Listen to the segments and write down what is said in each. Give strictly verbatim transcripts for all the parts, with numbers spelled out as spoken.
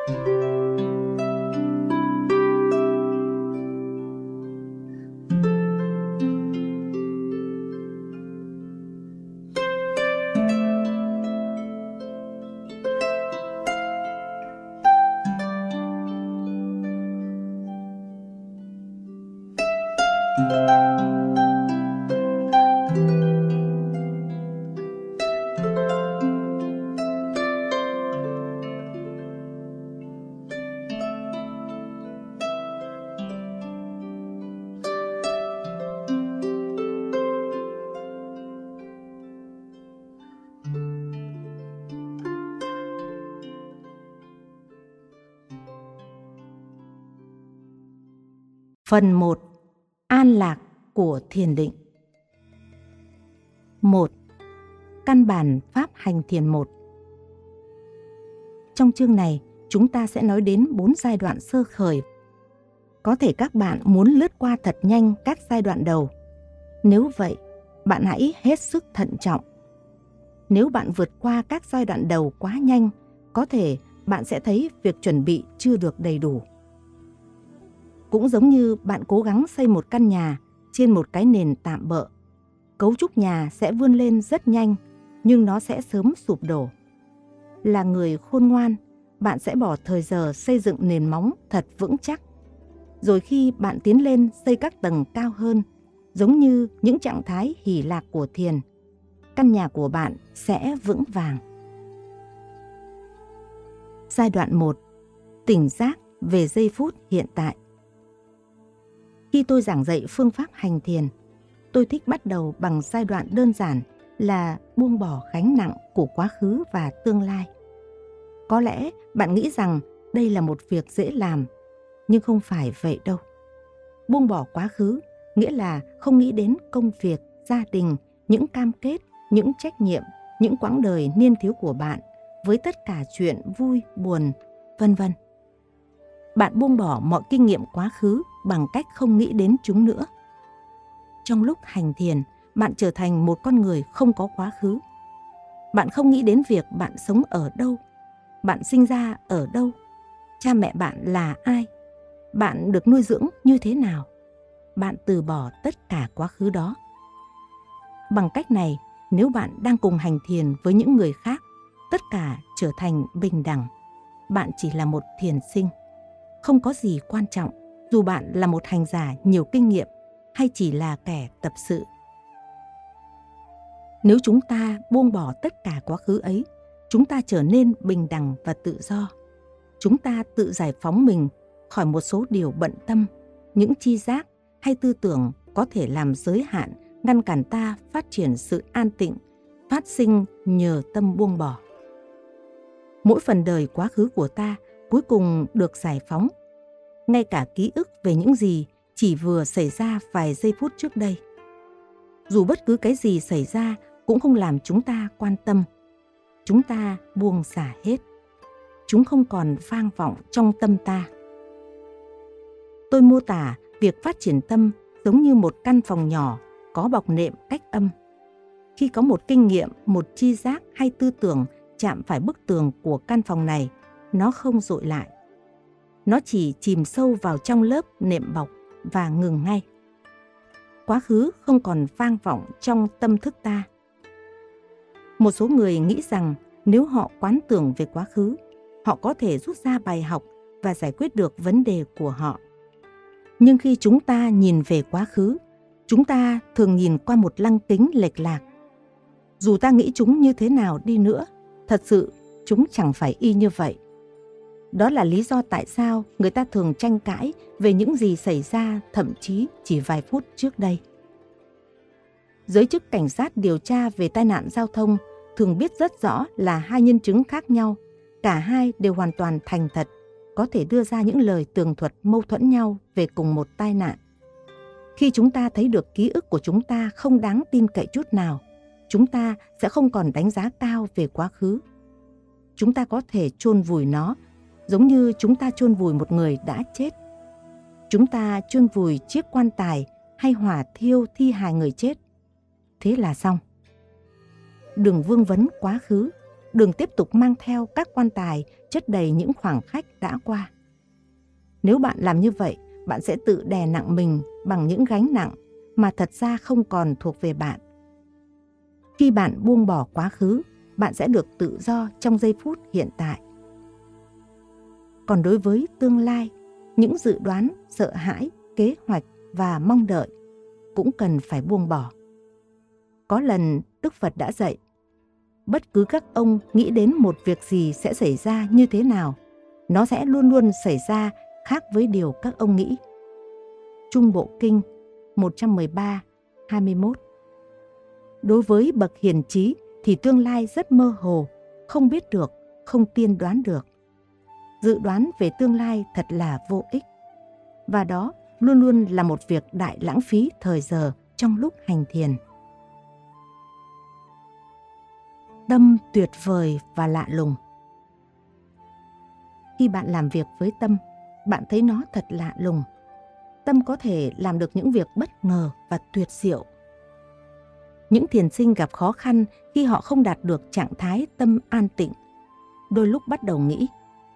Phần một. An lạc của thiền định. một. Căn bản pháp hành thiền một. Trong chương này, chúng ta sẽ nói đến bốn giai đoạn sơ khởi. Có thể các bạn muốn lướt qua thật nhanh các giai đoạn đầu. Nếu vậy, bạn hãy hết sức thận trọng. Nếu bạn vượt qua các giai đoạn đầu quá nhanh, có thể bạn sẽ thấy việc chuẩn bị chưa được đầy đủ. Cũng giống như bạn cố gắng xây một căn nhà trên một cái nền tạm bợ. Cấu trúc nhà sẽ vươn lên rất nhanh, nhưng nó sẽ sớm sụp đổ. Là người khôn ngoan, bạn sẽ bỏ thời giờ xây dựng nền móng thật vững chắc. Rồi khi bạn tiến lên xây các tầng cao hơn, giống như những trạng thái hỷ lạc của thiền, căn nhà của bạn sẽ vững vàng. Giai đoạn một. Tỉnh giác về giây phút hiện tại. Khi tôi giảng dạy phương pháp hành thiền, tôi thích bắt đầu bằng giai đoạn đơn giản là buông bỏ gánh nặng của quá khứ và tương lai. Có lẽ bạn nghĩ rằng đây là một việc dễ làm, nhưng không phải vậy đâu. Buông bỏ quá khứ nghĩa là không nghĩ đến công việc, gia đình, những cam kết, những trách nhiệm, những quãng đời niên thiếu của bạn với tất cả chuyện vui, buồn, vân vân. Bạn buông bỏ mọi kinh nghiệm quá khứ bằng cách không nghĩ đến chúng nữa. Trong lúc hành thiền, bạn trở thành một con người không có quá khứ. Bạn không nghĩ đến việc bạn sống ở đâu, bạn sinh ra ở đâu, cha mẹ bạn là ai, bạn được nuôi dưỡng như thế nào. Bạn từ bỏ tất cả quá khứ đó. Bằng cách này, nếu bạn đang cùng hành thiền với những người khác, tất cả trở thành bình đẳng. Bạn chỉ là một thiền sinh. Không có gì quan trọng dù bạn là một hành giả nhiều kinh nghiệm hay chỉ là kẻ tập sự. Nếu chúng ta buông bỏ tất cả quá khứ ấy, chúng ta trở nên bình đẳng và tự do. Chúng ta tự giải phóng mình khỏi một số điều bận tâm, những tri giác hay tư tưởng có thể làm giới hạn, ngăn cản ta phát triển sự an tịnh, phát sinh nhờ tâm buông bỏ. Mỗi phần đời quá khứ của ta cuối cùng được giải phóng, ngay cả ký ức về những gì chỉ vừa xảy ra vài giây phút trước đây. Dù bất cứ cái gì xảy ra cũng không làm chúng ta quan tâm. Chúng ta buông xả hết. Chúng không còn vang vọng trong tâm ta. Tôi mô tả việc phát triển tâm giống như một căn phòng nhỏ có bọc nệm cách âm. Khi có một kinh nghiệm, một tri giác hay tư tưởng chạm phải bức tường của căn phòng này, nó không dội lại. Nó chỉ chìm sâu vào trong lớp nệm bọc và ngừng ngay. Quá khứ không còn vang vọng trong tâm thức ta. Một số người nghĩ rằng nếu họ quán tưởng về quá khứ, họ có thể rút ra bài học và giải quyết được vấn đề của họ. Nhưng khi chúng ta nhìn về quá khứ, chúng ta thường nhìn qua một lăng kính lệch lạc. Dù ta nghĩ chúng như thế nào đi nữa, thật sự chúng chẳng phải y như vậy. Đó là lý do tại sao người ta thường tranh cãi về những gì xảy ra thậm chí chỉ vài phút trước đây. Giới chức cảnh sát điều tra về tai nạn giao thông thường biết rất rõ là hai nhân chứng khác nhau, cả hai đều hoàn toàn thành thật, có thể đưa ra những lời tường thuật mâu thuẫn nhau về cùng một tai nạn. Khi chúng ta thấy được ký ức của chúng ta không đáng tin cậy chút nào, chúng ta sẽ không còn đánh giá cao về quá khứ. Chúng ta có thể chôn vùi nó, giống như chúng ta chôn vùi một người đã chết. Chúng ta chôn vùi chiếc quan tài hay hỏa thiêu thi hài người chết. Thế là xong. Đừng vương vấn quá khứ, đừng tiếp tục mang theo các quan tài chất đầy những khoảng khắc đã qua. Nếu bạn làm như vậy, bạn sẽ tự đè nặng mình bằng những gánh nặng mà thật ra không còn thuộc về bạn. Khi bạn buông bỏ quá khứ, bạn sẽ được tự do trong giây phút hiện tại. Còn đối với tương lai, những dự đoán, sợ hãi, kế hoạch và mong đợi cũng cần phải buông bỏ. Có lần Đức Phật đã dạy, bất cứ các ông nghĩ đến một việc gì sẽ xảy ra như thế nào, nó sẽ luôn luôn xảy ra khác với điều các ông nghĩ. Trung Bộ Kinh một trăm mười ba, hai mươi mốt. Đối với bậc hiền trí thì tương lai rất mơ hồ, không biết được, không tiên đoán được. Dự đoán về tương lai thật là vô ích. Và đó luôn luôn là một việc đại lãng phí thời giờ trong lúc hành thiền. Tâm tuyệt vời và lạ lùng. Khi bạn làm việc với tâm, bạn thấy nó thật lạ lùng. Tâm có thể làm được những việc bất ngờ và tuyệt diệu. Những thiền sinh gặp khó khăn khi họ không đạt được trạng thái tâm an tịnh, đôi lúc bắt đầu nghĩ,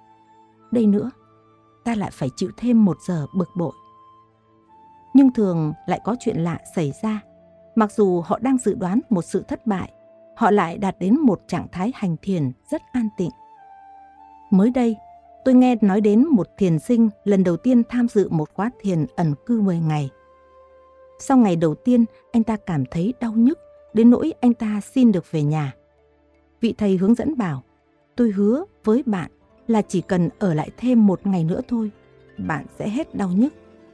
đây nữa, ta lại phải chịu thêm một giờ bực bội. Nhưng thường lại có chuyện lạ xảy ra. Mặc dù họ đang dự đoán một sự thất bại, họ lại đạt đến một trạng thái hành thiền rất an tịnh. Mới đây, tôi nghe nói đến một thiền sinh lần đầu tiên tham dự một khóa thiền ẩn cư mười ngày. Sau ngày đầu tiên, anh ta cảm thấy đau nhức, đến nỗi anh ta xin được về nhà. Vị thầy hướng dẫn bảo, tôi hứa với bạn là chỉ cần ở lại thêm một ngày nữa thôi, bạn sẽ hết đau nhức.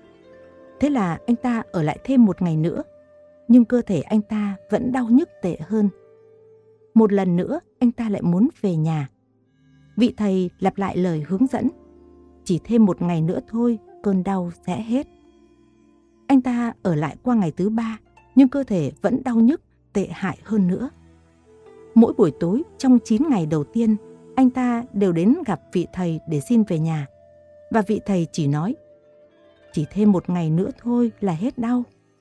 Thế là anh ta ở lại thêm một ngày nữa, nhưng cơ thể anh ta vẫn đau nhức tệ hơn. Một lần nữa, anh ta lại muốn về nhà. Vị thầy lặp lại lời hướng dẫn, chỉ thêm một ngày nữa thôi, cơn đau sẽ hết. Anh ta ở lại qua ngày thứ ba, nhưng cơ thể vẫn đau nhức tệ hại hơn nữa. Mỗi buổi tối trong chín ngày đầu tiên, anh ta đều đến gặp vị thầy để xin về nhà. Và vị thầy chỉ nói, chỉ thêm một ngày nữa thôi là hết đau.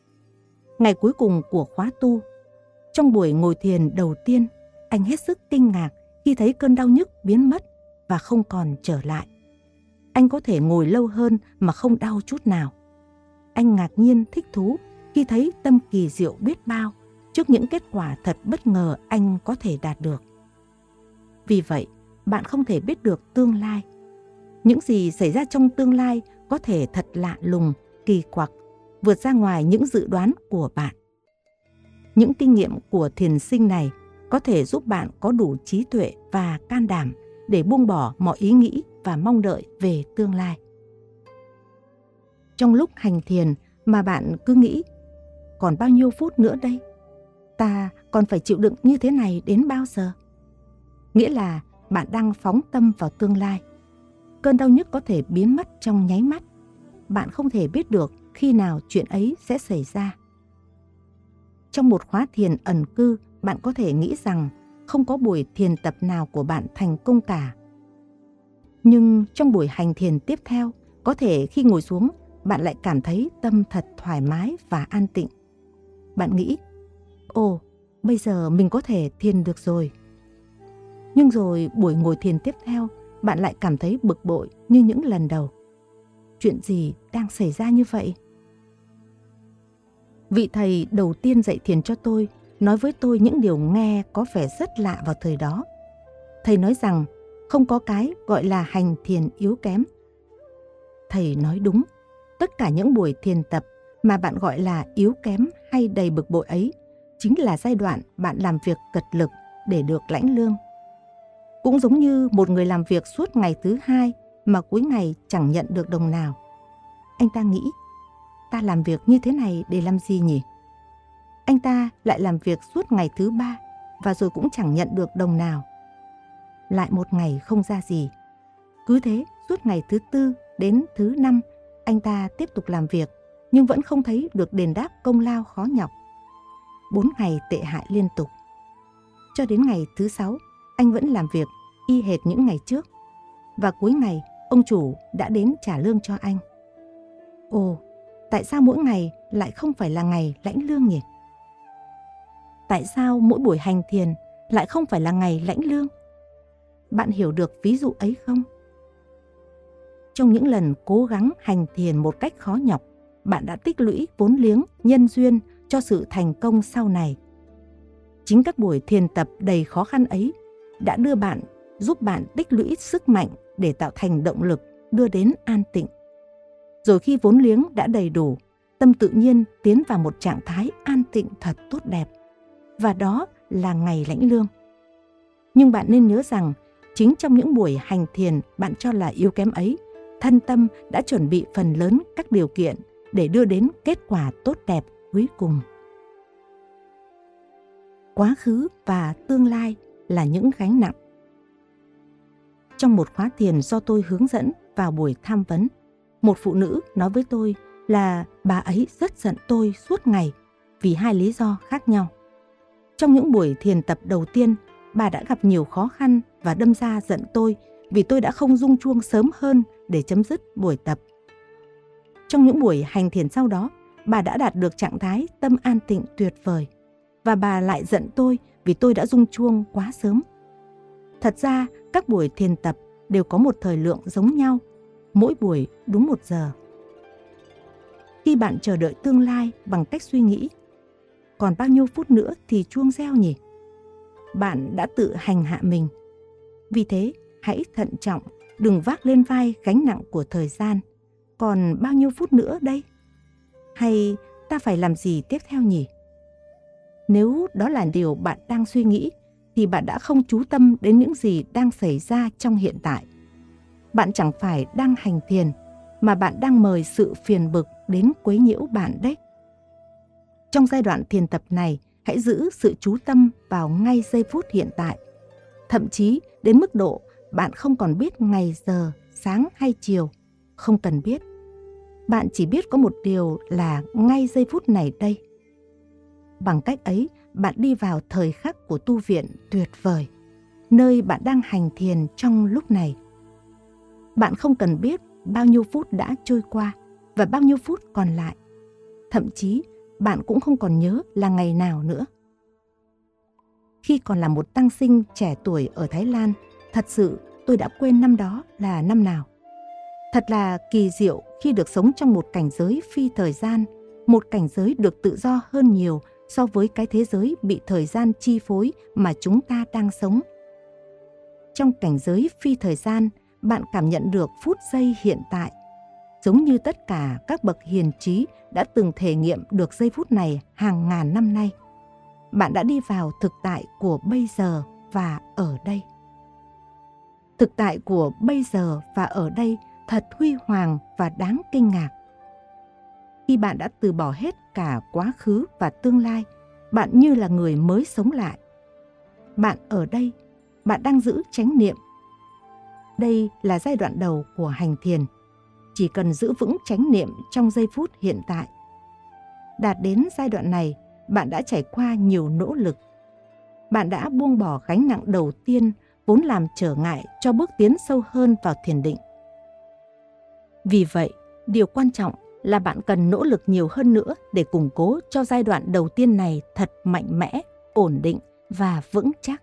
Ngày cuối cùng của khóa tu, trong buổi ngồi thiền đầu tiên, anh hết sức kinh ngạc khi thấy cơn đau nhức biến mất và không còn trở lại. Anh có thể ngồi lâu hơn mà không đau chút nào. Anh ngạc nhiên thích thú khi thấy tâm kỳ diệu biết bao trước những kết quả thật bất ngờ anh có thể đạt được. Vì vậy, bạn không thể biết được tương lai. Những gì xảy ra trong tương lai có thể thật lạ lùng, kỳ quặc, vượt ra ngoài những dự đoán của bạn. Những kinh nghiệm của thiền sinh này có thể giúp bạn có đủ trí tuệ và can đảm để buông bỏ mọi ý nghĩ và mong đợi về tương lai. Trong lúc hành thiền mà bạn cứ nghĩ, còn bao nhiêu phút nữa đây? Ta còn phải chịu đựng như thế này đến bao giờ? Nghĩa là bạn đang phóng tâm vào tương lai. Cơn đau nhức có thể biến mất trong nháy mắt. Bạn không thể biết được khi nào chuyện ấy sẽ xảy ra. Trong một khóa thiền ẩn cư, bạn có thể nghĩ rằng không có buổi thiền tập nào của bạn thành công cả. Nhưng trong buổi hành thiền tiếp theo, có thể khi ngồi xuống, bạn lại cảm thấy tâm thật thoải mái và an tịnh. Bạn nghĩ, ồ, bây giờ mình có thể thiền được rồi. Nhưng rồi buổi ngồi thiền tiếp theo, bạn lại cảm thấy bực bội như những lần đầu. Chuyện gì đang xảy ra như vậy? Vị thầy đầu tiên dạy thiền cho tôi nói với tôi những điều nghe có vẻ rất lạ vào thời đó. Thầy nói rằng không có cái gọi là hành thiền yếu kém. Thầy nói đúng, tất cả những buổi thiền tập mà bạn gọi là yếu kém hay đầy bực bội ấy chính là giai đoạn bạn làm việc cật lực để được lãnh lương. Cũng giống như một người làm việc suốt ngày thứ hai mà cuối ngày chẳng nhận được đồng nào. Anh ta nghĩ, ta làm việc như thế này để làm gì nhỉ? Anh ta lại làm việc suốt ngày thứ ba và rồi cũng chẳng nhận được đồng nào. Lại một ngày không ra gì. Cứ thế suốt ngày thứ tư đến thứ năm, anh ta tiếp tục làm việc nhưng vẫn không thấy được đền đáp công lao khó nhọc. Bốn ngày tệ hại liên tục. Cho đến ngày thứ sáu, anh vẫn làm việc y hệt những ngày trước. Và cuối ngày, ông chủ đã đến trả lương cho anh. Ồ, tại sao mỗi ngày lại không phải là ngày lãnh lương nhỉ? Tại sao mỗi buổi hành thiền lại không phải là ngày lãnh lương? bạn hiểu được ví dụ ấy không? Trong những lần cố gắng hành thiền một cách khó nhọc, bạn đã tích lũy vốn liếng, nhân duyên cho sự thành công sau này. Chính các buổi thiền tập đầy khó khăn ấy đã đưa bạn, giúp bạn tích lũy sức mạnh để tạo thành động lực đưa đến an tịnh. Rồi khi vốn liếng đã đầy đủ, tâm tự nhiên tiến vào một trạng thái an tịnh thật tốt đẹp. Và đó là ngày lãnh lương. Nhưng bạn nên nhớ rằng, chính trong những buổi hành thiền bạn cho là yếu kém ấy, thân tâm đã chuẩn bị phần lớn các điều kiện để đưa đến kết quả tốt đẹp cuối cùng. Quá khứ và tương lai là những gánh nặng. Trong một khóa thiền do tôi hướng dẫn vào buổi tham vấn, một phụ nữ nói với tôi là bà ấy rất giận tôi suốt ngày vì hai lý do khác nhau. Trong những buổi thiền tập đầu tiên, bà đã gặp nhiều khó khăn và đâm ra giận tôi vì tôi đã không rung chuông sớm hơn để chấm dứt buổi tập. Trong những buổi hành thiền sau đó, bà đã đạt được trạng thái tâm an tịnh tuyệt vời và bà lại giận tôi vì tôi đã rung chuông quá sớm. Thật ra, các buổi thiền tập đều có một thời lượng giống nhau, mỗi buổi đúng một giờ. Khi bạn chờ đợi tương lai bằng cách suy nghĩ, còn bao nhiêu phút nữa thì chuông reo nhỉ? Bạn đã tự hành hạ mình. Vì thế, hãy thận trọng, đừng vác lên vai gánh nặng của thời gian. Còn bao nhiêu phút nữa đây? Hay ta phải làm gì tiếp theo nhỉ? Nếu đó là điều bạn đang suy nghĩ, thì bạn đã không chú tâm đến những gì đang xảy ra trong hiện tại. Bạn chẳng phải đang hành thiền, mà bạn đang mời sự phiền bực đến quấy nhiễu bạn đấy. Trong giai đoạn thiền tập này, hãy giữ sự chú tâm vào ngay giây phút hiện tại. Thậm chí đến mức độ bạn không còn biết ngày giờ, sáng hay chiều, không cần biết. Bạn chỉ biết có một điều là ngay giây phút này đây. Bằng cách ấy, bạn đi vào thời khắc của tu viện tuyệt vời, nơi bạn đang hành thiền trong lúc này. Bạn không cần biết bao nhiêu phút đã trôi qua và bao nhiêu phút còn lại. Thậm chí, bạn cũng không còn nhớ là ngày nào nữa. Khi còn là một tăng sinh trẻ tuổi ở Thái Lan, thật sự tôi đã quên năm đó là năm nào. Thật là kỳ diệu khi được sống trong một cảnh giới phi thời gian, một cảnh giới được tự do hơn nhiều so với cái thế giới bị thời gian chi phối mà chúng ta đang sống. Trong cảnh giới phi thời gian, bạn cảm nhận được phút giây hiện tại, giống như tất cả các bậc hiền trí đã từng thể nghiệm được giây phút này hàng ngàn năm nay. Bạn đã đi vào thực tại của bây giờ và ở đây. Thực tại của bây giờ và ở đây thật huy hoàng và đáng kinh ngạc. Khi bạn đã từ bỏ hết cả quá khứ và tương lai, bạn như là người mới sống lại. Bạn ở đây, bạn đang giữ chánh niệm. Đây là giai đoạn đầu của hành thiền. Chỉ cần giữ vững chánh niệm trong giây phút hiện tại. Đạt đến giai đoạn này, bạn đã trải qua nhiều nỗ lực. Bạn đã buông bỏ gánh nặng đầu tiên vốn làm trở ngại cho bước tiến sâu hơn vào thiền định. Vì vậy, điều quan trọng là bạn cần nỗ lực nhiều hơn nữa để củng cố cho giai đoạn đầu tiên này thật mạnh mẽ, ổn định và vững chắc.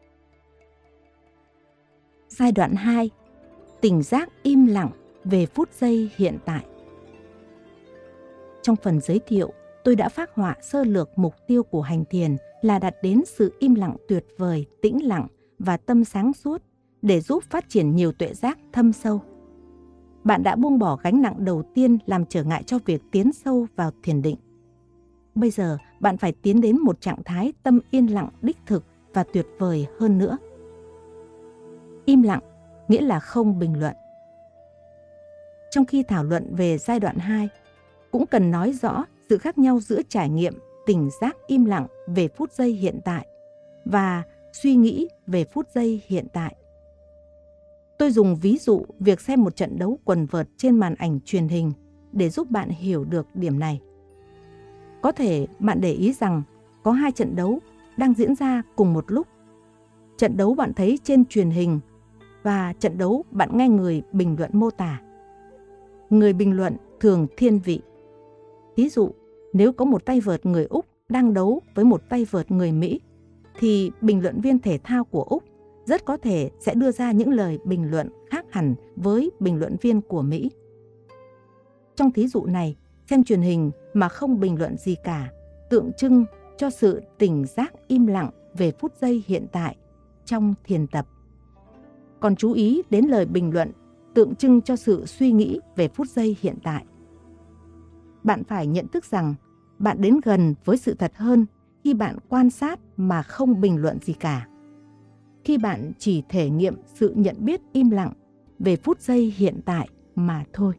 Giai đoạn hai, tỉnh giác im lặng về phút giây hiện tại. Trong phần giới thiệu, tôi đã phác họa sơ lược mục tiêu của hành thiền là đạt đến sự im lặng tuyệt vời, tĩnh lặng và tâm sáng suốt để giúp phát triển nhiều tuệ giác thâm sâu. Bạn đã buông bỏ gánh nặng đầu tiên làm trở ngại cho việc tiến sâu vào thiền định. Bây giờ, bạn phải tiến đến một trạng thái tâm yên lặng đích thực và tuyệt vời hơn nữa. Im lặng nghĩa là không bình luận. Trong khi thảo luận về giai đoạn hai, cũng cần nói rõ sự khác nhau giữa trải nghiệm tỉnh giác im lặng về phút giây hiện tại và suy nghĩ về phút giây hiện tại. Tôi dùng ví dụ việc xem một trận đấu quần vợt trên màn ảnh truyền hình để giúp bạn hiểu được điểm này. Có thể bạn để ý rằng có hai trận đấu đang diễn ra cùng một lúc. Trận đấu bạn thấy trên truyền hình và trận đấu bạn nghe người bình luận mô tả. Người bình luận thường thiên vị. Ví dụ, nếu có một tay vợt người Úc đang đấu với một tay vợt người Mỹ, thì bình luận viên thể thao của Úc rất có thể sẽ đưa ra những lời bình luận khác hẳn với bình luận viên của Mỹ. Trong thí dụ này, xem truyền hình mà không bình luận gì cả, tượng trưng cho sự tỉnh giác im lặng về phút giây hiện tại trong thiền tập. Còn chú ý đến lời bình luận, tượng trưng cho sự suy nghĩ về phút giây hiện tại. Bạn phải nhận thức rằng bạn đến gần với sự thật hơn khi bạn quan sát mà không bình luận gì cả. Khi bạn chỉ thể nghiệm sự nhận biết im lặng về phút giây hiện tại mà thôi.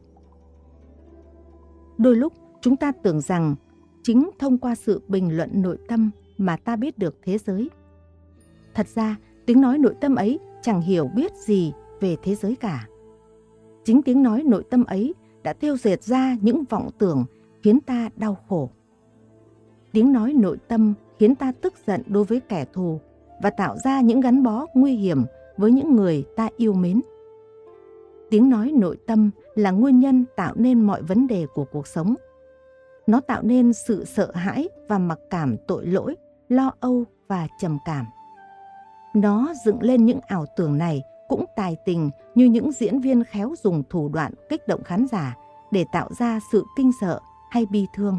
Đôi lúc chúng ta tưởng rằng chính thông qua sự bình luận nội tâm mà ta biết được thế giới. Thật ra, tiếng nói nội tâm ấy chẳng hiểu biết gì về thế giới cả. Chính tiếng nói nội tâm ấy đã tiêu diệt ra những vọng tưởng khiến ta đau khổ. Tiếng nói nội tâm khiến ta tức giận đối với kẻ thù và tạo ra những gắn bó nguy hiểm với những người ta yêu mến. Tiếng nói nội tâm là nguyên nhân tạo nên mọi vấn đề của cuộc sống. Nó tạo nên sự sợ hãi và mặc cảm tội lỗi, lo âu và trầm cảm. Nó dựng lên những ảo tưởng này cũng tài tình như những diễn viên khéo dùng thủ đoạn kích động khán giả để tạo ra sự kinh sợ hay bi thương.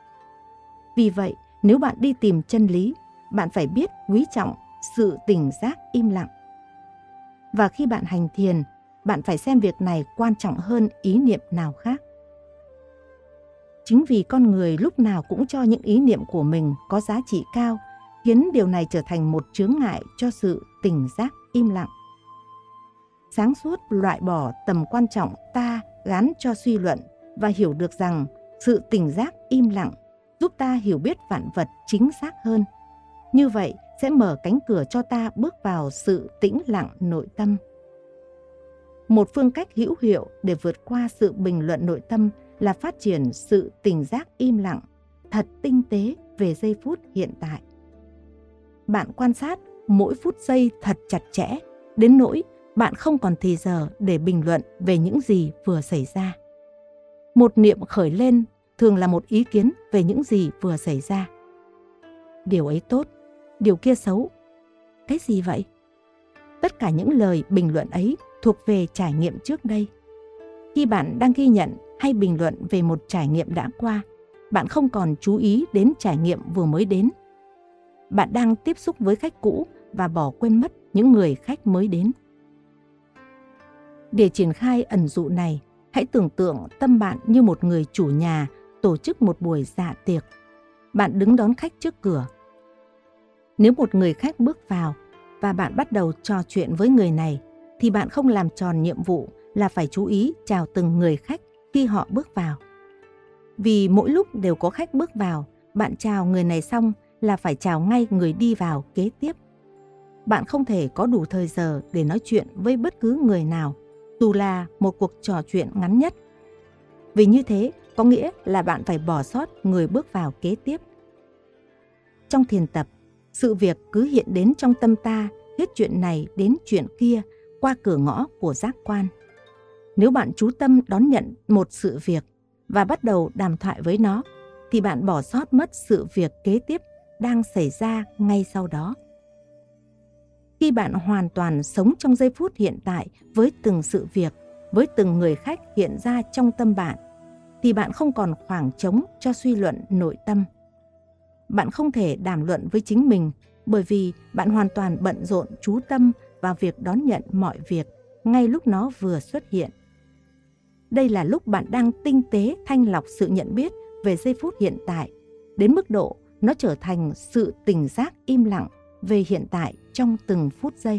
Vì vậy, nếu bạn đi tìm chân lý, bạn phải biết quý trọng sự tỉnh giác im lặng. Và khi bạn hành thiền, bạn phải xem việc này quan trọng hơn ý niệm nào khác. Chính vì con người lúc nào cũng cho những ý niệm của mình có giá trị cao, khiến điều này trở thành một chướng ngại cho sự tỉnh giác im lặng. Sáng suốt loại bỏ tầm quan trọng ta gán cho suy luận và hiểu được rằng sự tỉnh giác im lặng giúp ta hiểu biết vạn vật chính xác hơn. Như vậy sẽ mở cánh cửa cho ta bước vào sự tĩnh lặng nội tâm. Một phương cách hữu hiệu để vượt qua sự bình luận nội tâm là phát triển sự tỉnh giác im lặng, thật tinh tế về giây phút hiện tại. Bạn quan sát mỗi phút giây thật chặt chẽ, đến nỗi bạn không còn thì giờ để bình luận về những gì vừa xảy ra. Một niệm khởi lên thường là một ý kiến về những gì vừa xảy ra. Điều ấy tốt, điều kia xấu. Cái gì vậy? Tất cả những lời bình luận ấy thuộc về trải nghiệm trước đây. Khi bạn đang ghi nhận hay bình luận về một trải nghiệm đã qua, bạn không còn chú ý đến trải nghiệm vừa mới đến. Bạn đang tiếp xúc với khách cũ và bỏ quên mất những người khách mới đến. Để triển khai ẩn dụ này, hãy tưởng tượng tâm bạn như một người chủ nhà tổ chức một buổi dạ tiệc. Bạn đứng đón khách trước cửa. Nếu một người khách bước vào và bạn bắt đầu trò chuyện với người này, thì bạn không làm tròn nhiệm vụ là phải chú ý chào từng người khách khi họ bước vào. Vì mỗi lúc đều có khách bước vào, bạn chào người này xong là phải chào ngay người đi vào kế tiếp. Bạn không thể có đủ thời giờ để nói chuyện với bất cứ người nào, dù là một cuộc trò chuyện ngắn nhất. Vì như thế có nghĩa là bạn phải bỏ sót người bước vào kế tiếp. Trong thiền tập, sự việc cứ hiện đến trong tâm ta, hết chuyện này đến chuyện kia qua cửa ngõ của giác quan. Nếu bạn chú tâm đón nhận một sự việc và bắt đầu đàm thoại với nó, thì bạn bỏ sót mất sự việc kế tiếp đang xảy ra ngay sau đó. Khi bạn hoàn toàn sống trong giây phút hiện tại với từng sự việc, với từng người khách hiện ra trong tâm bạn, thì bạn không còn khoảng trống cho suy luận nội tâm. Bạn không thể đàm luận với chính mình bởi vì bạn hoàn toàn bận rộn chú tâm vào việc đón nhận mọi việc ngay lúc nó vừa xuất hiện. Đây là lúc bạn đang tinh tế thanh lọc sự nhận biết về giây phút hiện tại, đến mức độ nó trở thành sự tỉnh giác im lặng về hiện tại trong từng phút giây.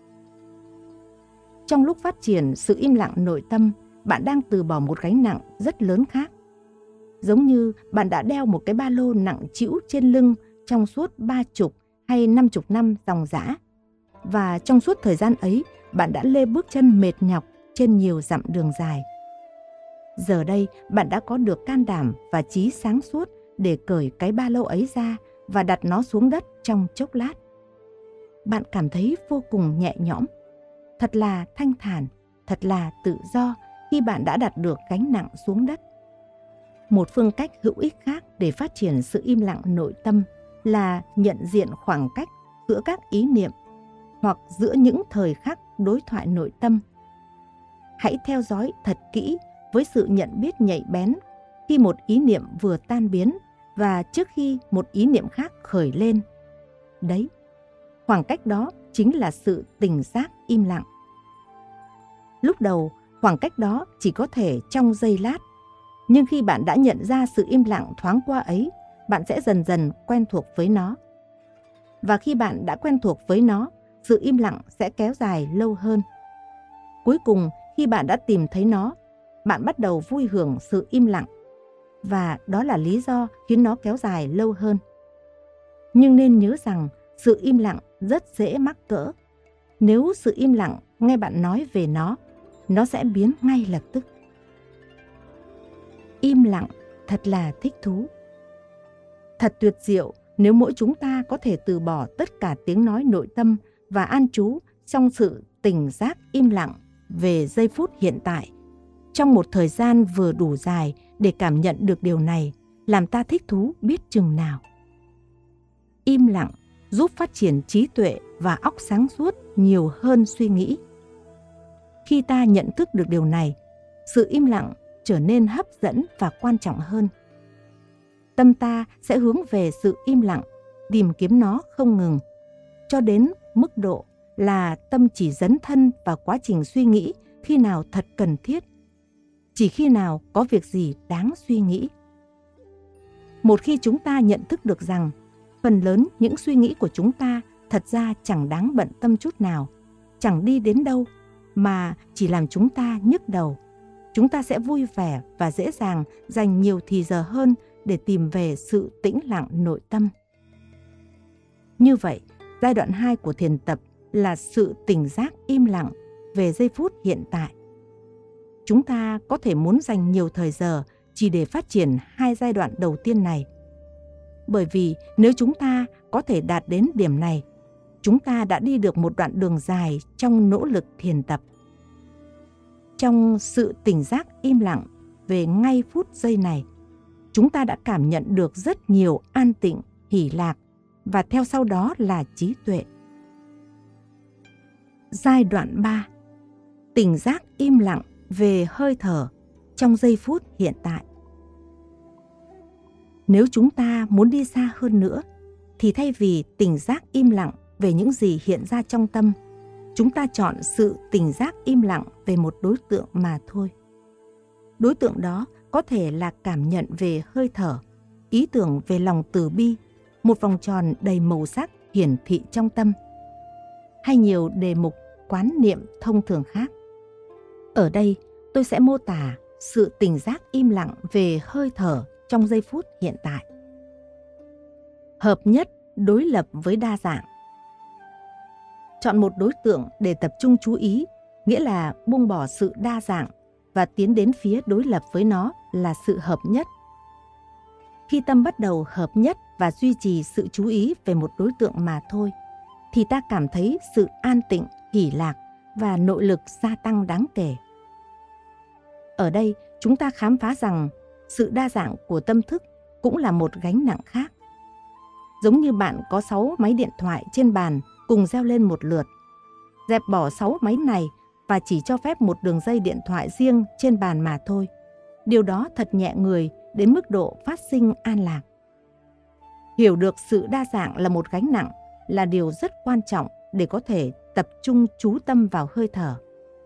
Trong lúc phát triển sự im lặng nội tâm, bạn đang từ bỏ một gánh nặng rất lớn khác. Giống như bạn đã đeo một cái ba lô nặng trĩu trên lưng trong suốt ba chục hay năm chục năm dòng dã. Và trong suốt thời gian ấy, bạn đã lê bước chân mệt nhọc trên nhiều dặm đường dài. Giờ đây, bạn đã có được can đảm và trí sáng suốt để cởi cái ba lô ấy ra và đặt nó xuống đất trong chốc lát. Bạn cảm thấy vô cùng nhẹ nhõm, thật là thanh thản, thật là tự do khi bạn đã đặt được gánh nặng xuống đất. Một phương cách hữu ích khác để phát triển sự im lặng nội tâm là nhận diện khoảng cách giữa các ý niệm, hoặc giữa những thời khắc đối thoại nội tâm. Hãy theo dõi thật kỹ với sự nhận biết nhạy bén khi một ý niệm vừa tan biến và trước khi một ý niệm khác khởi lên. Đấy, khoảng cách đó chính là sự tỉnh giác im lặng. Lúc đầu, khoảng cách đó chỉ có thể trong giây lát, nhưng khi bạn đã nhận ra sự im lặng thoáng qua ấy, bạn sẽ dần dần quen thuộc với nó. Và khi bạn đã quen thuộc với nó, sự im lặng sẽ kéo dài lâu hơn. Cuối cùng, khi bạn đã tìm thấy nó, bạn bắt đầu vui hưởng sự im lặng. Và đó là lý do khiến nó kéo dài lâu hơn. Nhưng nên nhớ rằng sự im lặng rất dễ mắc cỡ. Nếu sự im lặng nghe bạn nói về nó, nó sẽ biến ngay lập tức. Im lặng thật là thích thú. Thật tuyệt diệu nếu mỗi chúng ta có thể từ bỏ tất cả tiếng nói nội tâm và an trú trong sự tỉnh giác im lặng về giây phút hiện tại. Trong một thời gian vừa đủ dài để cảm nhận được điều này, làm ta thích thú biết chừng nào. Im lặng giúp phát triển trí tuệ và óc sáng suốt nhiều hơn suy nghĩ. Khi ta nhận thức được điều này, sự im lặng trở nên hấp dẫn và quan trọng hơn. Tâm ta sẽ hướng về sự im lặng, tìm kiếm nó không ngừng, cho đến mức độ là tâm chỉ dấn thân vào quá trình suy nghĩ khi nào thật cần thiết, chỉ khi nào có việc gì đáng suy nghĩ. Một khi chúng ta nhận thức được rằng phần lớn những suy nghĩ của chúng ta thật ra chẳng đáng bận tâm chút nào, chẳng đi đến đâu, mà chỉ làm chúng ta nhức đầu, chúng ta sẽ vui vẻ và dễ dàng dành nhiều thì giờ hơn để tìm về sự tĩnh lặng nội tâm. Như vậy, giai đoạn hai của thiền tập là sự tỉnh giác im lặng về giây phút hiện tại. Chúng ta có thể muốn dành nhiều thời giờ chỉ để phát triển hai giai đoạn đầu tiên này. Bởi vì nếu chúng ta có thể đạt đến điểm này, chúng ta đã đi được một đoạn đường dài trong nỗ lực thiền tập. Trong sự tỉnh giác im lặng về ngay phút giây này, chúng ta đã cảm nhận được rất nhiều an tịnh, hỷ lạc và theo sau đó là trí tuệ. Giai đoạn ba. Tỉnh giác im lặng về hơi thở trong giây phút hiện tại. Nếu chúng ta muốn đi xa hơn nữa, thì thay vì tỉnh giác im lặng về những gì hiện ra trong tâm, chúng ta chọn sự tỉnh giác im lặng về một đối tượng mà thôi. Đối tượng đó có thể là cảm nhận về hơi thở, ý tưởng về lòng từ bi, một vòng tròn đầy màu sắc hiển thị trong tâm, hay nhiều đề mục quán niệm thông thường khác. Ở đây, tôi sẽ mô tả sự tỉnh giác im lặng về hơi thở trong giây phút hiện tại. Hợp nhất đối lập với đa dạng. Chọn một đối tượng để tập trung chú ý, nghĩa là buông bỏ sự đa dạng và tiến đến phía đối lập với nó là sự hợp nhất. Khi tâm bắt đầu hợp nhất và duy trì sự chú ý về một đối tượng mà thôi, thì ta cảm thấy sự an tịnh, hỷ lạc và nội lực gia tăng đáng kể. Ở đây, chúng ta khám phá rằng sự đa dạng của tâm thức cũng là một gánh nặng khác. Giống như bạn có sáu máy điện thoại trên bàn cùng reo lên một lượt. Dẹp bỏ sáu máy này và chỉ cho phép một đường dây điện thoại riêng trên bàn mà thôi. Điều đó thật nhẹ người đến mức độ phát sinh an lạc. Hiểu được sự đa dạng là một gánh nặng là điều rất quan trọng để có thể tập trung chú tâm vào hơi thở.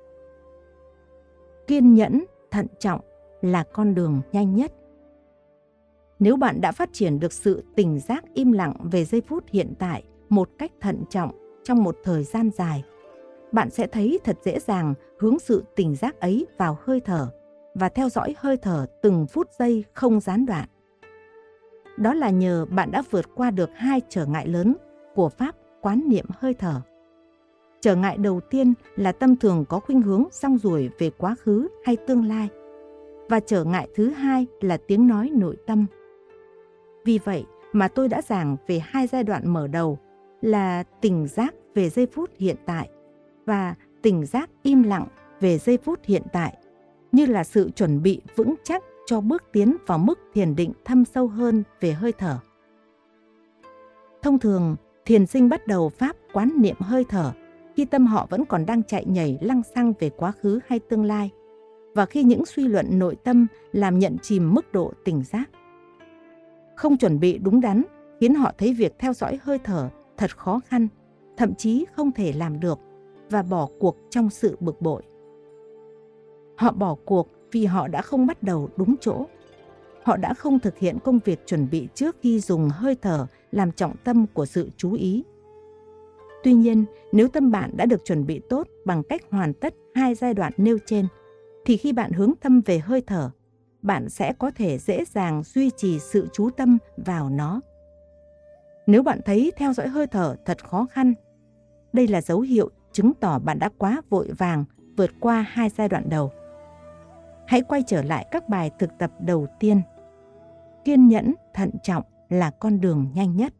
Kiên nhẫn, thận trọng là con đường nhanh nhất. Nếu bạn đã phát triển được sự tỉnh giác im lặng về giây phút hiện tại một cách thận trọng trong một thời gian dài, bạn sẽ thấy thật dễ dàng hướng sự tỉnh giác ấy vào hơi thở và theo dõi hơi thở từng phút giây không gián đoạn. Đó là nhờ bạn đã vượt qua được hai trở ngại lớn của pháp quán niệm hơi thở. Trở ngại đầu tiên là tâm thường có khuynh hướng song ruổi về quá khứ hay tương lai. Và trở ngại thứ hai là tiếng nói nội tâm. Vì vậy mà tôi đã giảng về hai giai đoạn mở đầu là tỉnh giác về giây phút hiện tại và tỉnh giác im lặng về giây phút hiện tại, như là sự chuẩn bị vững chắc cho bước tiến vào mức thiền định thâm sâu hơn về hơi thở. Thông thường, thiền sinh bắt đầu pháp quán niệm hơi thở khi tâm họ vẫn còn đang chạy nhảy lăng xăng về quá khứ hay tương lai, và khi những suy luận nội tâm làm nhận chìm mức độ tỉnh giác. Không chuẩn bị đúng đắn khiến họ thấy việc theo dõi hơi thở thật khó khăn, thậm chí không thể làm được, và bỏ cuộc trong sự bực bội. Họ bỏ cuộc vì họ đã không bắt đầu đúng chỗ. Họ đã không thực hiện công việc chuẩn bị trước khi dùng hơi thở làm trọng tâm của sự chú ý. Tuy nhiên, nếu tâm bạn đã được chuẩn bị tốt bằng cách hoàn tất hai giai đoạn nêu trên, thì khi bạn hướng tâm về hơi thở, bạn sẽ có thể dễ dàng duy trì sự chú tâm vào nó. Nếu bạn thấy theo dõi hơi thở thật khó khăn, đây là dấu hiệu chứng tỏ bạn đã quá vội vàng vượt qua hai giai đoạn đầu. Hãy quay trở lại các bài thực tập đầu tiên. Kiên nhẫn, thận trọng là con đường nhanh nhất.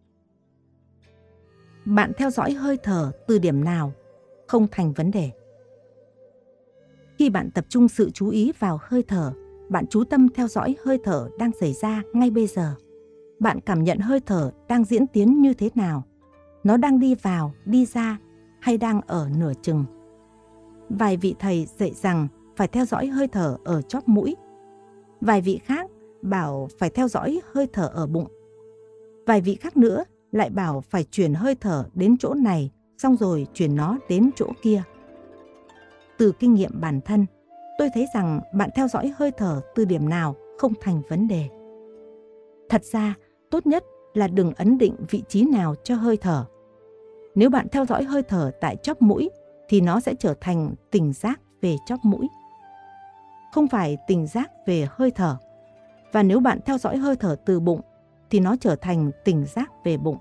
Bạn theo dõi hơi thở từ điểm nào không thành vấn đề. Khi bạn tập trung sự chú ý vào hơi thở, bạn chú tâm theo dõi hơi thở đang xảy ra ngay bây giờ. Bạn cảm nhận hơi thở đang diễn tiến như thế nào. Nó đang đi vào, đi ra hay đang ở nửa chừng. Vài vị thầy dạy rằng phải theo dõi hơi thở ở chóp mũi. Vài vị khác bảo phải theo dõi hơi thở ở bụng. Vài vị khác nữa lại bảo phải chuyển hơi thở đến chỗ này, xong rồi chuyển nó đến chỗ kia. Từ kinh nghiệm bản thân, tôi thấy rằng bạn theo dõi hơi thở từ điểm nào không thành vấn đề. Thật ra, tốt nhất là đừng ấn định vị trí nào cho hơi thở. Nếu bạn theo dõi hơi thở tại chóp mũi, thì nó sẽ trở thành tỉnh giác về chóp mũi, không phải tỉnh giác về hơi thở. Và nếu bạn theo dõi hơi thở từ bụng, thì nó trở thành tỉnh giác về bụng.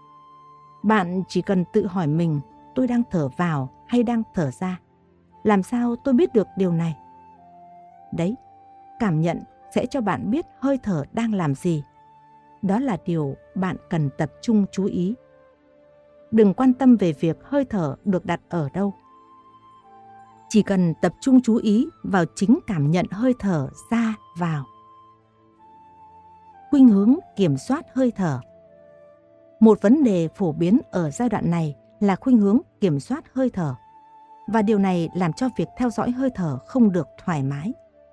Bạn chỉ cần tự hỏi mình, tôi đang thở vào hay đang thở ra? Làm sao tôi biết được điều này? Đấy, cảm nhận sẽ cho bạn biết hơi thở đang làm gì. Đó là điều bạn cần tập trung chú ý. Đừng quan tâm về việc hơi thở được đặt ở đâu. Chỉ cần tập trung chú ý vào chính cảm nhận hơi thở ra vào. Khuynh hướng kiểm soát hơi thở. Một vấn đề phổ biến ở giai đoạn này là khuynh hướng kiểm soát hơi thở. Và điều này làm cho việc theo dõi hơi thở không được thoải mái.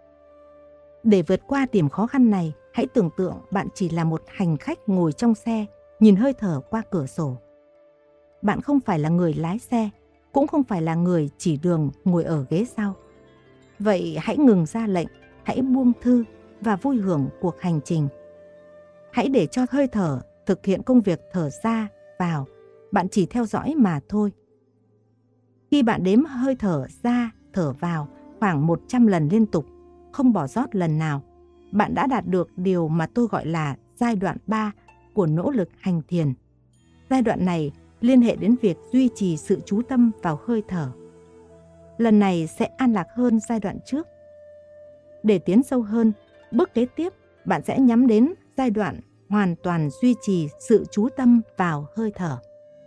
Để vượt qua điểm khó khăn này, hãy tưởng tượng bạn chỉ là một hành khách ngồi trong xe, nhìn hơi thở qua cửa sổ. Bạn không phải là người lái xe, cũng không phải là người chỉ đường ngồi ở ghế sau. Vậy hãy ngừng ra lệnh, hãy buông thư và vui hưởng cuộc hành trình. Hãy để cho hơi thở thực hiện công việc thở ra, vào, bạn chỉ theo dõi mà thôi. Khi bạn đếm hơi thở ra, thở vào khoảng một trăm lần liên tục, không bỏ sót lần nào, bạn đã đạt được điều mà tôi gọi là giai đoạn ba của nỗ lực hành thiền. Giai đoạn này liên hệ đến việc duy trì sự chú tâm vào hơi thở. Lần này sẽ an lạc hơn giai đoạn trước. Để tiến sâu hơn, bước kế tiếp bạn sẽ nhắm đến giai đoạn hoàn toàn duy trì sự chú tâm vào hơi thở.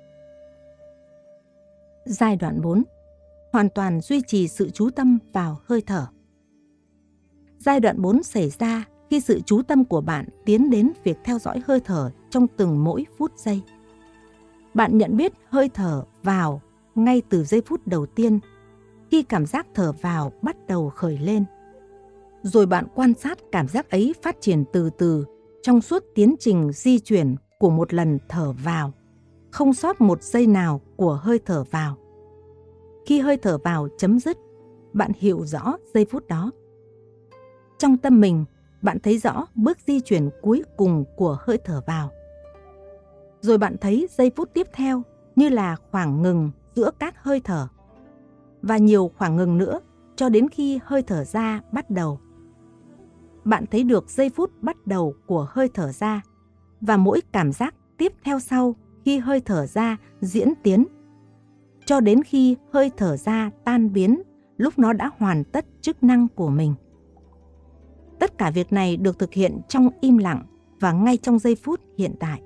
Giai đoạn bốn. Hoàn toàn duy trì sự chú tâm vào hơi thở. Giai đoạn bốn xảy ra khi sự chú tâm của bạn tiến đến việc theo dõi hơi thở trong từng mỗi phút giây. Bạn nhận biết hơi thở vào ngay từ giây phút đầu tiên, khi cảm giác thở vào bắt đầu khởi lên. Rồi bạn quan sát cảm giác ấy phát triển từ từ trong suốt tiến trình di chuyển của một lần thở vào, không sót một giây nào của hơi thở vào. Khi hơi thở vào chấm dứt, bạn hiểu rõ giây phút đó. Trong tâm mình, bạn thấy rõ bước di chuyển cuối cùng của hơi thở vào. Rồi bạn thấy giây phút tiếp theo như là khoảng ngừng giữa các hơi thở, và nhiều khoảng ngừng nữa cho đến khi hơi thở ra bắt đầu. Bạn thấy được giây phút bắt đầu của hơi thở ra và mỗi cảm giác tiếp theo sau khi hơi thở ra diễn tiến, cho đến khi hơi thở ra tan biến lúc nó đã hoàn tất chức năng của mình. Tất cả việc này được thực hiện trong im lặng và ngay trong giây phút hiện tại.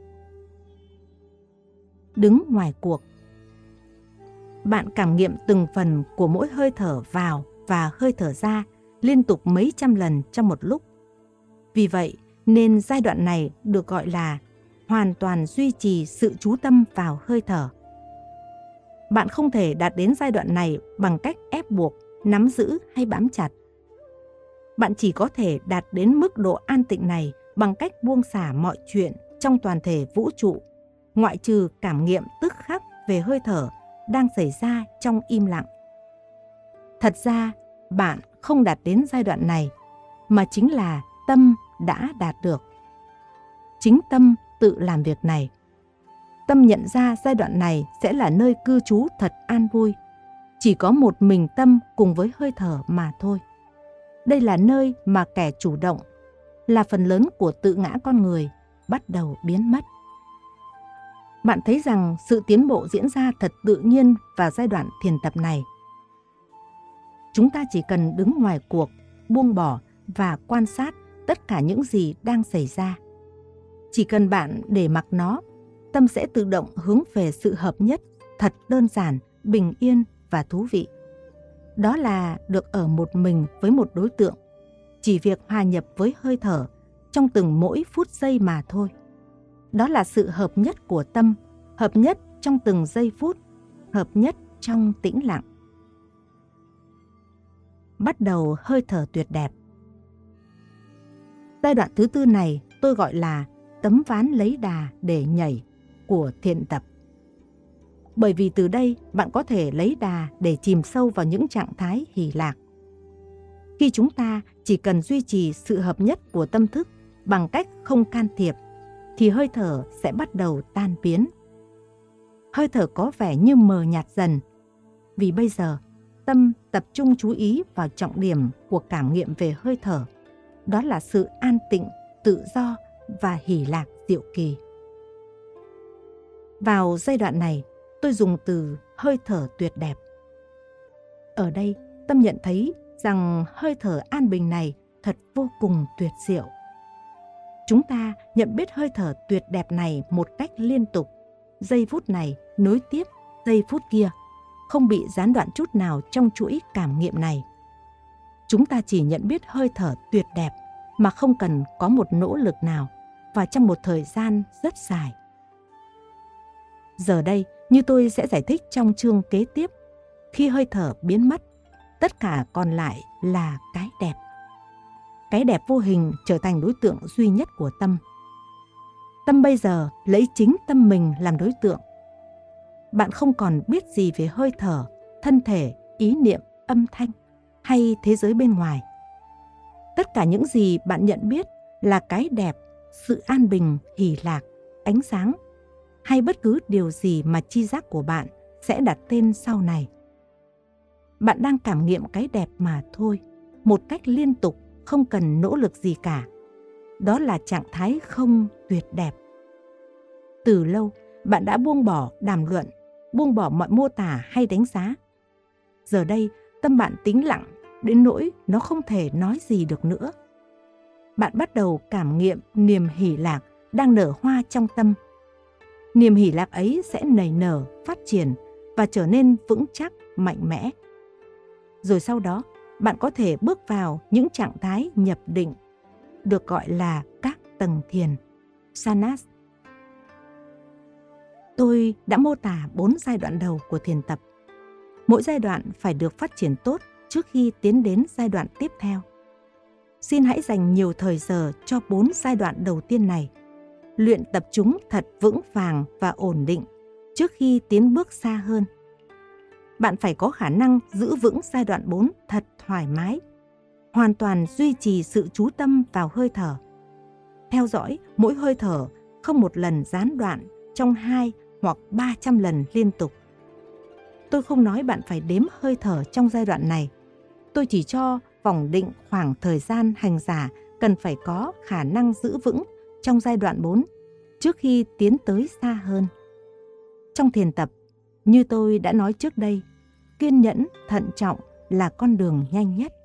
Đứng ngoài cuộc. Bạn cảm nghiệm từng phần của mỗi hơi thở vào và hơi thở ra liên tục mấy trăm lần trong một lúc. Vì vậy nên giai đoạn này được gọi là hoàn toàn duy trì sự chú tâm vào hơi thở. Bạn không thể đạt đến giai đoạn này bằng cách ép buộc, nắm giữ hay bám chặt. Bạn chỉ có thể đạt đến mức độ an tịnh này bằng cách buông xả mọi chuyện trong toàn thể vũ trụ, ngoại trừ cảm nghiệm tức khắc về hơi thở đang xảy ra trong im lặng. Thật ra, bạn không đạt đến giai đoạn này, mà chính là tâm đã đạt được. Chính tâm tự làm việc này. Tâm nhận ra giai đoạn này sẽ là nơi cư trú thật an vui. Chỉ có một mình tâm cùng với hơi thở mà thôi. Đây là nơi mà kẻ chủ động, là phần lớn của tự ngã con người, bắt đầu biến mất. Bạn thấy rằng sự tiến bộ diễn ra thật tự nhiên vào giai đoạn thiền tập này. Chúng ta chỉ cần đứng ngoài cuộc, buông bỏ và quan sát tất cả những gì đang xảy ra. Chỉ cần bạn để mặc nó, tâm sẽ tự động hướng về sự hợp nhất, thật đơn giản, bình yên và thú vị. Đó là được ở một mình với một đối tượng, chỉ việc hòa nhập với hơi thở trong từng mỗi phút giây mà thôi. Đó là sự hợp nhất của tâm, hợp nhất trong từng giây phút, hợp nhất trong tĩnh lặng. Bắt đầu hơi thở tuyệt đẹp. Giai đoạn thứ tư này tôi gọi là tấm ván lấy đà để nhảy của thiền tập. Bởi vì từ đây bạn có thể lấy đà để chìm sâu vào những trạng thái hỷ lạc. Khi chúng ta chỉ cần duy trì sự hợp nhất của tâm thức bằng cách không can thiệp, thì hơi thở sẽ bắt đầu tan biến. Hơi thở có vẻ như mờ nhạt dần, vì bây giờ tâm tập trung chú ý vào trọng điểm của cảm nghiệm về hơi thở. Đó là sự an tịnh, tự do và hỷ lạc diệu kỳ. Vào giai đoạn này, tôi dùng từ hơi thở tuyệt đẹp. Ở đây, tâm nhận thấy rằng hơi thở an bình này thật vô cùng tuyệt diệu. Chúng ta nhận biết hơi thở tuyệt đẹp này một cách liên tục, giây phút này nối tiếp giây phút kia, không bị gián đoạn chút nào trong chuỗi cảm nghiệm này. Chúng ta chỉ nhận biết hơi thở tuyệt đẹp mà không cần có một nỗ lực nào và trong một thời gian rất dài. Giờ đây, như tôi sẽ giải thích trong chương kế tiếp, khi hơi thở biến mất, tất cả còn lại là cái đẹp. Cái đẹp vô hình trở thành đối tượng duy nhất của tâm. Tâm bây giờ lấy chính tâm mình làm đối tượng. Bạn không còn biết gì về hơi thở, thân thể, ý niệm, âm thanh hay thế giới bên ngoài. Tất cả những gì bạn nhận biết là cái đẹp, sự an bình, hỷ lạc, ánh sáng hay bất cứ điều gì mà tri giác của bạn sẽ đặt tên sau này. Bạn đang cảm nghiệm cái đẹp mà thôi, một cách liên tục, không cần nỗ lực gì cả. Đó là trạng thái không tuyệt đẹp. Từ lâu, bạn đã buông bỏ đàm luận, buông bỏ mọi mô tả hay đánh giá. Giờ đây, tâm bạn tĩnh lặng đến nỗi nó không thể nói gì được nữa. Bạn bắt đầu cảm nghiệm niềm hỷ lạc đang nở hoa trong tâm. Niềm hỷ lạc ấy sẽ nảy nở, phát triển và trở nên vững chắc, mạnh mẽ. Rồi sau đó, bạn có thể bước vào những trạng thái nhập định, được gọi là các tầng thiền, sanas. Tôi đã mô tả bốn giai đoạn đầu của thiền tập. Mỗi giai đoạn phải được phát triển tốt trước khi tiến đến giai đoạn tiếp theo. Xin hãy dành nhiều thời giờ cho bốn giai đoạn đầu tiên này. Luyện tập chúng thật vững vàng và ổn định trước khi tiến bước xa hơn. Bạn phải có khả năng giữ vững giai đoạn bốn thật thoải mái, hoàn toàn duy trì sự chú tâm vào hơi thở. Theo dõi mỗi hơi thở không một lần gián đoạn trong hai hoặc ba trăm lần liên tục. Tôi không nói bạn phải đếm hơi thở trong giai đoạn này. Tôi chỉ cho vòng định khoảng thời gian hành giả cần phải có khả năng giữ vững trong giai đoạn bốn trước khi tiến tới xa hơn. Trong thiền tập, như tôi đã nói trước đây, kiên nhẫn, thận trọng là con đường nhanh nhất.